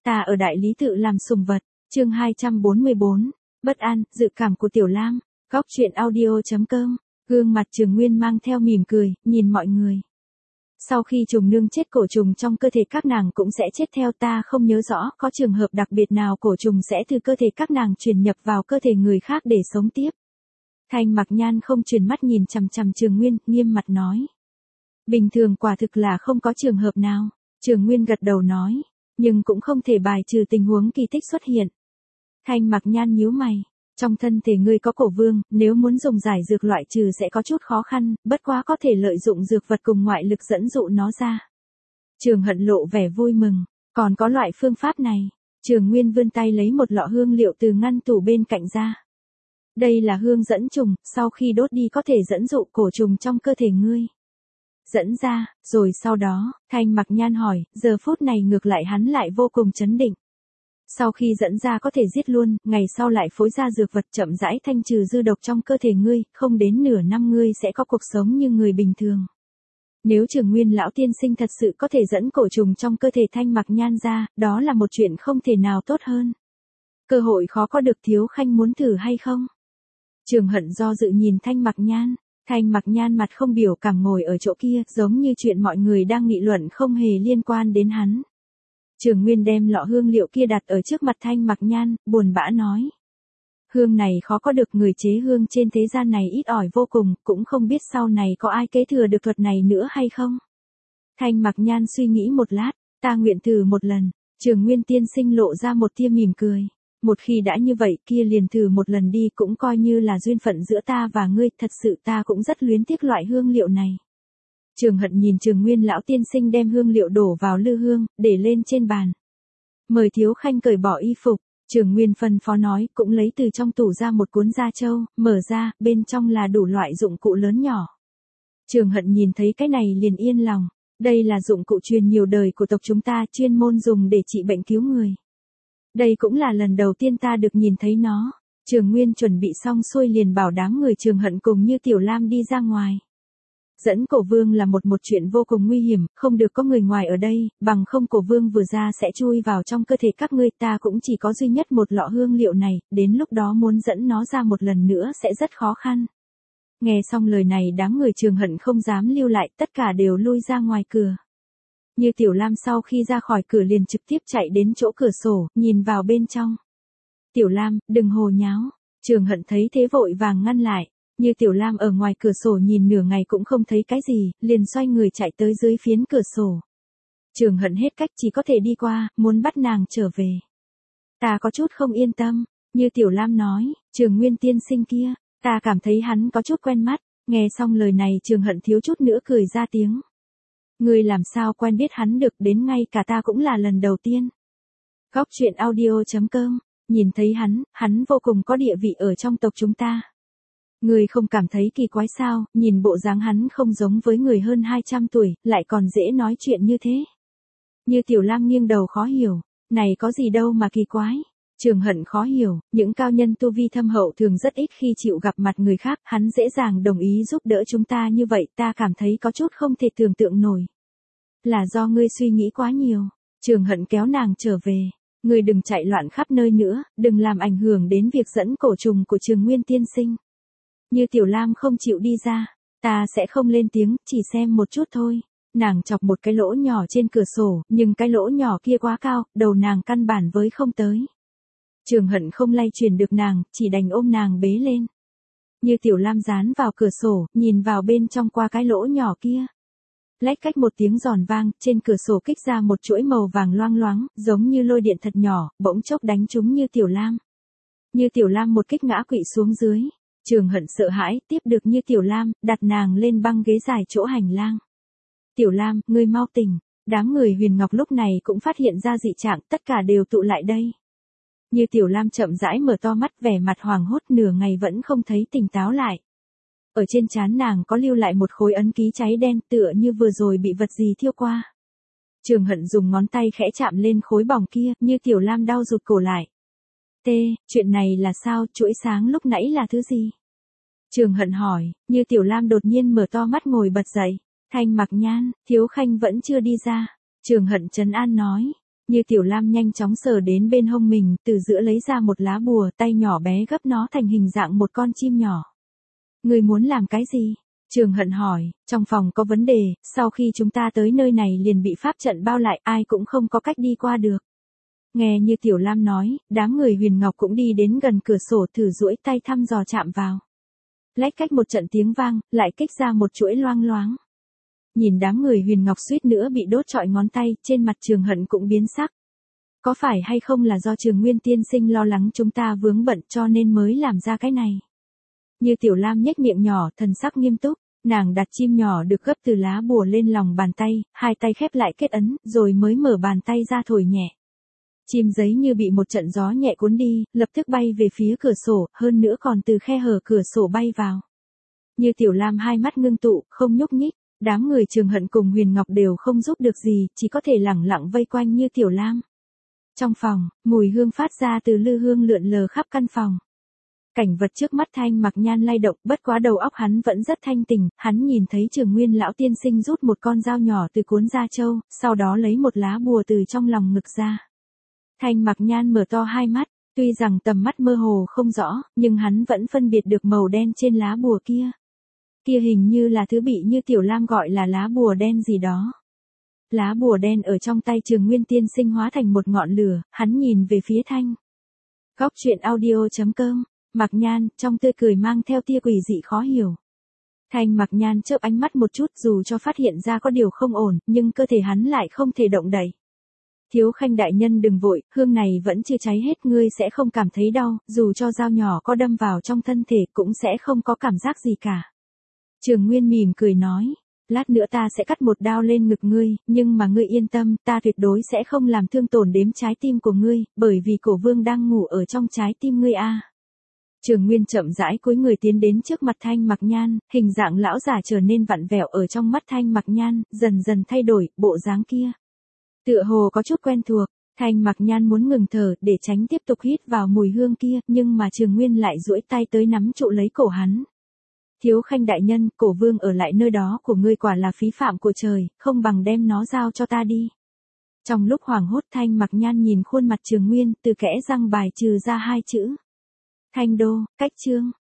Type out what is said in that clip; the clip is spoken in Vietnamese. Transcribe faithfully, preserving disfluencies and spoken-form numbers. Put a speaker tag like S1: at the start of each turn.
S1: Ta ở đại lý tự làm sùng vật, chương hai trăm bốn mươi bốn, bất an, dự cảm của Tiểu Lam, góc truyện audio.com, gương mặt Trường Nguyên mang theo mỉm cười, nhìn mọi người. Sau khi trùng nương chết cổ trùng trong cơ thể các nàng cũng sẽ chết theo, ta không nhớ rõ có trường hợp đặc biệt nào cổ trùng sẽ từ cơ thể các nàng truyền nhập vào cơ thể người khác để sống tiếp. Thanh Mặc Nhan không chuyển mắt nhìn chằm chằm Trường Nguyên, nghiêm mặt nói. Bình thường quả thực là không có trường hợp nào. Trường Nguyên gật đầu nói, nhưng cũng không thể bài trừ tình huống kỳ tích xuất hiện. Thanh Mặc Nhan nhíu mày, trong thân thể ngươi có cổ vương, nếu muốn dùng giải dược loại trừ sẽ có chút khó khăn, bất quá có thể lợi dụng dược vật cùng ngoại lực dẫn dụ nó ra. Trường Hận lộ vẻ vui mừng, còn có loại phương pháp này. Trường Nguyên vươn tay lấy một lọ hương liệu từ ngăn tủ bên cạnh ra. Đây là hương dẫn trùng, sau khi đốt đi có thể dẫn dụ cổ trùng trong cơ thể ngươi. Dẫn ra, rồi sau đó, Thanh Mặc Nhan hỏi, giờ phút này ngược lại hắn lại vô cùng chấn định. Sau khi dẫn ra có thể giết luôn, ngày sau lại phối ra dược vật chậm rãi thanh trừ dư độc trong cơ thể ngươi, không đến nửa năm ngươi sẽ có cuộc sống như người bình thường. Nếu Trường Nguyên lão tiên sinh thật sự có thể dẫn cổ trùng trong cơ thể Thanh Mặc Nhan ra, đó là một chuyện không thể nào tốt hơn. Cơ hội khó có được, Thiếu Khanh muốn thử hay không? Trường Hận do dự nhìn Thanh Mặc Nhan. Thanh Mặc Nhan mặt không biểu cảm ngồi ở chỗ kia, giống như chuyện mọi người đang nghị luận không hề liên quan đến hắn. Trường Nguyên đem lọ hương liệu kia đặt ở trước mặt Thanh Mặc Nhan, buồn bã nói. Hương này khó có được, người chế hương trên thế gian này ít ỏi vô cùng, cũng không biết sau này có ai kế thừa được thuật này nữa hay không. Thanh Mặc Nhan suy nghĩ một lát, ta nguyện thử một lần. Trường Nguyên tiên sinh lộ ra một tia mỉm cười. Một khi đã như vậy kia liền thử một lần đi, cũng coi như là duyên phận giữa ta và ngươi, thật sự ta cũng rất luyến tiếc loại hương liệu này. Trường Hận nhìn Trường Nguyên lão tiên sinh đem hương liệu đổ vào lư hương, để lên trên bàn. Mời Thiếu Khanh cởi bỏ y phục. Trường Nguyên phân phó nói, cũng lấy từ trong tủ ra một cuốn da trâu, mở ra, bên trong là đủ loại dụng cụ lớn nhỏ. Trường Hận nhìn thấy cái này liền yên lòng. Đây là dụng cụ truyền nhiều đời của tộc chúng ta, chuyên môn dùng để trị bệnh cứu người. Đây cũng là lần đầu tiên ta được nhìn thấy nó. Trường Nguyên chuẩn bị xong xuôi liền bảo đám người Trường Hận cùng như Tiểu Lam đi ra ngoài. Dẫn cổ vương là một một chuyện vô cùng nguy hiểm, không được có người ngoài ở đây, bằng không cổ vương vừa ra sẽ chui vào trong cơ thể các ngươi, ta cũng chỉ có duy nhất một lọ hương liệu này, đến lúc đó muốn dẫn nó ra một lần nữa sẽ rất khó khăn. Nghe xong lời này đám người Trường Hận không dám lưu lại, tất cả đều lui ra ngoài cửa. Như Tiểu Lam sau khi ra khỏi cửa liền trực tiếp chạy đến chỗ cửa sổ, nhìn vào bên trong. Tiểu Lam, đừng hồ nháo. Trường Hận thấy thế vội vàng ngăn lại. Như Tiểu Lam ở ngoài cửa sổ nhìn nửa ngày cũng không thấy cái gì, liền xoay người chạy tới dưới phiến cửa sổ. Trường Hận hết cách chỉ có thể đi qua, muốn bắt nàng trở về. Ta có chút không yên tâm. Như Tiểu Lam nói, Trường Nguyên tiên sinh kia, ta cảm thấy hắn có chút quen mắt. Nghe xong lời này Trường Hận thiếu chút nữa cười ra tiếng. Ngươi làm sao quen biết hắn được, đến ngay cả ta cũng là lần đầu tiên. Góc truyện audio.com, nhìn thấy hắn, hắn vô cùng có địa vị ở trong tộc chúng ta. Ngươi không cảm thấy kỳ quái sao, nhìn bộ dáng hắn không giống với người hơn hai trăm tuổi, lại còn dễ nói chuyện như thế. Như Tiểu Lam nghiêng đầu khó hiểu, này có gì đâu mà kỳ quái. Trường Hận khó hiểu, những cao nhân tu vi thâm hậu thường rất ít khi chịu gặp mặt người khác, hắn dễ dàng đồng ý giúp đỡ chúng ta như vậy, ta cảm thấy có chút không thể tưởng tượng nổi. Là do ngươi suy nghĩ quá nhiều. Trường Hận kéo nàng trở về. Ngươi đừng chạy loạn khắp nơi nữa, đừng làm ảnh hưởng đến việc dẫn cổ trùng của Trường Nguyên tiên sinh. Như Tiểu Lam không chịu đi ra, ta sẽ không lên tiếng, chỉ xem một chút thôi. Nàng chọc một cái lỗ nhỏ trên cửa sổ, nhưng cái lỗ nhỏ kia quá cao, đầu nàng căn bản với không tới. Trường Hận không lay chuyển được nàng, chỉ đành ôm nàng bế lên. Như Tiểu Lam dán vào cửa sổ, nhìn vào bên trong qua cái lỗ nhỏ kia. Lách cách một tiếng giòn vang, trên cửa sổ kích ra một chuỗi màu vàng loang loáng, giống như lôi điện thật nhỏ, bỗng chốc đánh trúng Như Tiểu Lam. Như Tiểu Lam một kích ngã quỵ xuống dưới. Trường Hận sợ hãi, tiếp được Như Tiểu Lam, đặt nàng lên băng ghế dài chỗ hành lang. Tiểu Lam, ngươi mau tỉnh. Đám người Huyền Ngọc lúc này cũng phát hiện ra dị trạng, tất cả đều tụ lại đây. Như Tiểu Lam chậm rãi mở to mắt, vẻ mặt hoảng hốt, nửa ngày vẫn không thấy tỉnh táo lại. Ở trên trán nàng có lưu lại một khối ấn ký cháy đen, tựa như vừa rồi bị vật gì thiêu qua. Trường Hận dùng ngón tay khẽ chạm lên khối bỏng kia, Như Tiểu Lam đau rụt cổ lại. T, chuyện này là sao, chuỗi sáng lúc nãy là thứ gì? Trường Hận hỏi. Như Tiểu Lam đột nhiên mở to mắt ngồi bật dậy. Thanh Mặc Nhan, Thiếu Khanh vẫn chưa đi ra. Trường Hận trấn an nói. Như Tiểu Lam nhanh chóng sờ đến bên hông mình, từ giữa lấy ra một lá bùa, tay nhỏ bé gấp nó thành hình dạng một con chim nhỏ. Người muốn làm cái gì? Trường Hận hỏi, trong phòng có vấn đề, sau khi chúng ta tới nơi này liền bị pháp trận bao lại, ai cũng không có cách đi qua được. Nghe Như Tiểu Lam nói, đám người Huyền Ngọc cũng đi đến gần cửa sổ thử duỗi tay thăm dò chạm vào. Lách cách một trận tiếng vang, lại kích ra một chuỗi loang loáng. Nhìn đám người Huyền Ngọc suýt nữa bị đốt trọi ngón tay, trên mặt Trường Hận cũng biến sắc. Có phải hay không là do Trường Nguyên tiên sinh lo lắng chúng ta vướng bận cho nên mới làm ra cái này? Như Tiểu Lam nhếch miệng nhỏ, thần sắc nghiêm túc, nàng đặt chim nhỏ được gấp từ lá bùa lên lòng bàn tay, hai tay khép lại kết ấn, rồi mới mở bàn tay ra thổi nhẹ. Chim giấy như bị một trận gió nhẹ cuốn đi, lập tức bay về phía cửa sổ, hơn nữa còn từ khe hở cửa sổ bay vào. Như Tiểu Lam hai mắt ngưng tụ, không nhúc nhích, đám người Trường Hận cùng Huyền Ngọc đều không giúp được gì, chỉ có thể lẳng lặng vây quanh Như Tiểu Lam. Trong phòng, mùi hương phát ra từ lư hương lượn lờ khắp căn phòng. Cảnh vật trước mắt Thanh Mặc Nhan lay động, bất quá đầu óc hắn vẫn rất thanh tỉnh, hắn nhìn thấy Trường Nguyên lão tiên sinh rút một con dao nhỏ từ cuốn da trâu, sau đó lấy một lá bùa từ trong lòng ngực ra. Thanh Mặc Nhan mở to hai mắt, tuy rằng tầm mắt mơ hồ không rõ, nhưng hắn vẫn phân biệt được màu đen trên lá bùa kia. Kia hình như là thứ bị Như Tiểu Lam gọi là lá bùa đen gì đó. Lá bùa đen ở trong tay Trường Nguyên tiên sinh hóa thành một ngọn lửa, hắn nhìn về phía Thanh. Góc truyện audio chấm com, Mặc Nhan, trong tươi cười mang theo tia quỷ dị khó hiểu. Thanh Mặc Nhan chớp ánh mắt một chút, dù cho phát hiện ra có điều không ổn, nhưng cơ thể hắn lại không thể động đậy. Thiếu Khanh đại nhân đừng vội, hương này vẫn chưa cháy hết, ngươi sẽ không cảm thấy đau, dù cho dao nhỏ có đâm vào trong thân thể cũng sẽ không có cảm giác gì cả. Trường Nguyên mỉm cười nói, lát nữa ta sẽ cắt một đao lên ngực ngươi, nhưng mà ngươi yên tâm, ta tuyệt đối sẽ không làm thương tổn đến trái tim của ngươi, bởi vì cổ vương đang ngủ ở trong trái tim ngươi a. Trường Nguyên chậm rãi cúi người tiến đến trước mặt Thanh Mặc Nhan, hình dạng lão già trở nên vặn vẹo ở trong mắt Thanh Mặc Nhan, dần dần thay đổi, bộ dáng kia. Tựa hồ có chút quen thuộc, Thanh Mặc Nhan muốn ngừng thở để tránh tiếp tục hít vào mùi hương kia, nhưng mà Trường Nguyên lại duỗi tay tới nắm trụ lấy cổ hắn. Thiếu Khanh đại nhân, cổ vương ở lại nơi đó của ngươi quả là phí phạm của trời, không bằng đem nó giao cho ta đi. Trong lúc hoảng hốt Thanh Mặc Nhan nhìn khuôn mặt Trường Nguyên, từ kẽ răng bài trừ ra hai chữ. Thanh đô, cách chương.